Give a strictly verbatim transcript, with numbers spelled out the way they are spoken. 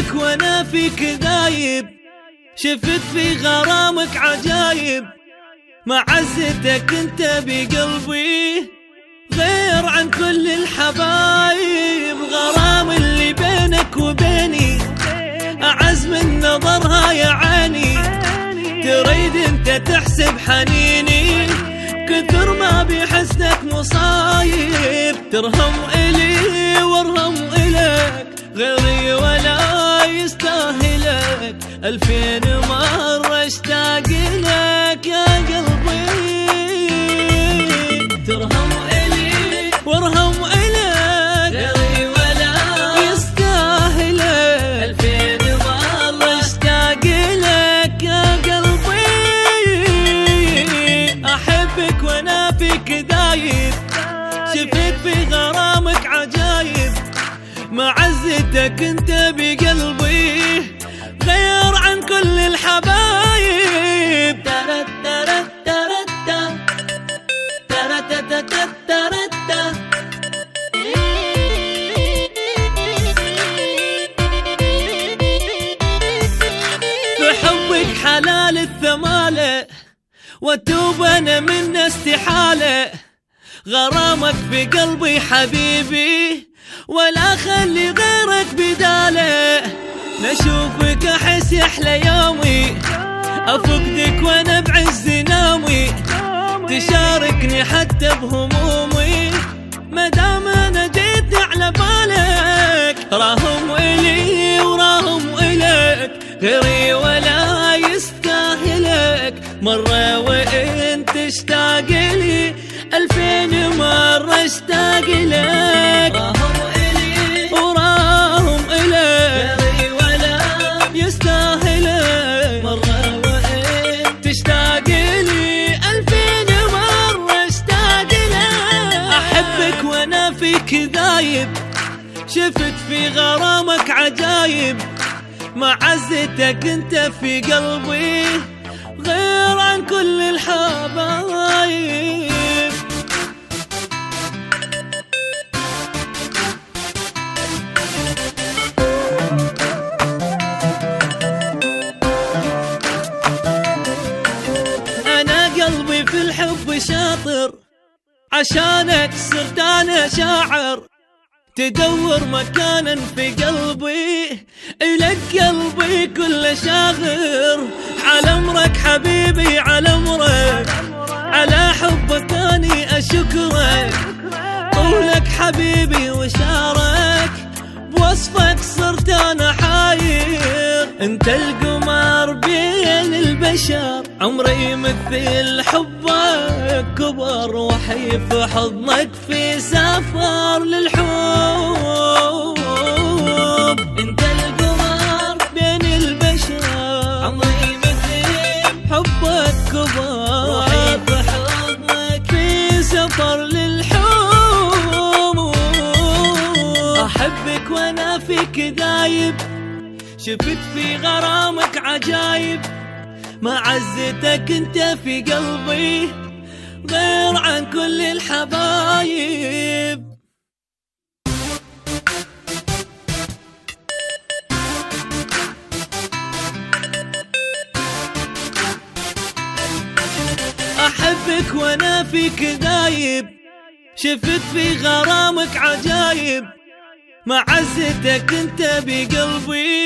أحبك وأنا فيك ذايب، شفت في غرامك عجايب، معزتك انت بقلبي غير عن كل الحبايب. غرام اللي بينك وبيني أعز من نظرها يا عيني، تريد انت تحسب حنيني كثر ما بحسنك مصايب. ترهم إلي وارهم إلك غيري ولا يستاهلك، ألفين مرة اشتاق لك يا قلبي. ترهم إلي وارهم إلك غيري ولا يستاهلك، ألفين مرة اشتاق لك يا قلبي. أحبك وأنا فيك ذايب، شفت في غرامك عجايب، معزتك انت بقلبي غير عن كل الحبايب. ترت ترت ترت ترت ترت ترت. في حبك حلال الثمالة واتوب انا من استحالة، غرامك في قلبي حبيبي ولا خلي غيرك بداله. نشوفك احس يحلى يومي، افقدك وانا بعز نومي، تشاركني حتى بهمومي مدام انا جيت على بالك. راهم الي وراهم الك غيري ولا يستاهلك، مرة وانت اشتاق لي ألفين مرة اشتاق لك. راهم إلي وراهم إلك غيري ولا يستاهلك، مرة وانت اشتاق لي ألفين مرة اشتاق لك. أحبك وأنا فيك ذايب، شفت في غرامك عجايب، معزتك انت في قلبي غير عن كل الحبايب. أنا قلبي في الحب شاطر، عشانك صرت أنا شاعر، تدور مكانا في قلبي إلك قلبي كله شاغر. على أمرك حبيبي على أمرك، على حبك أني أشكرك، قولك حبيبي وشارك بوصفك صرت أنا حاير. انت القمر بين البشر، عمري مثل حبك كبر، وحي في حضنك في سفر للحب. انت القمر بين البشر، عمري مثل حبك كبر، وحي في حضنك في سفر للحب. احبك وانا فيك ذايب، شفت في غرامك عجايب، معزتك انت في قلبي غير عن كل الحبايب. أحبك وأنا فيك ذايب، شفت في غرامك عجايب، معزتك انت بقلبي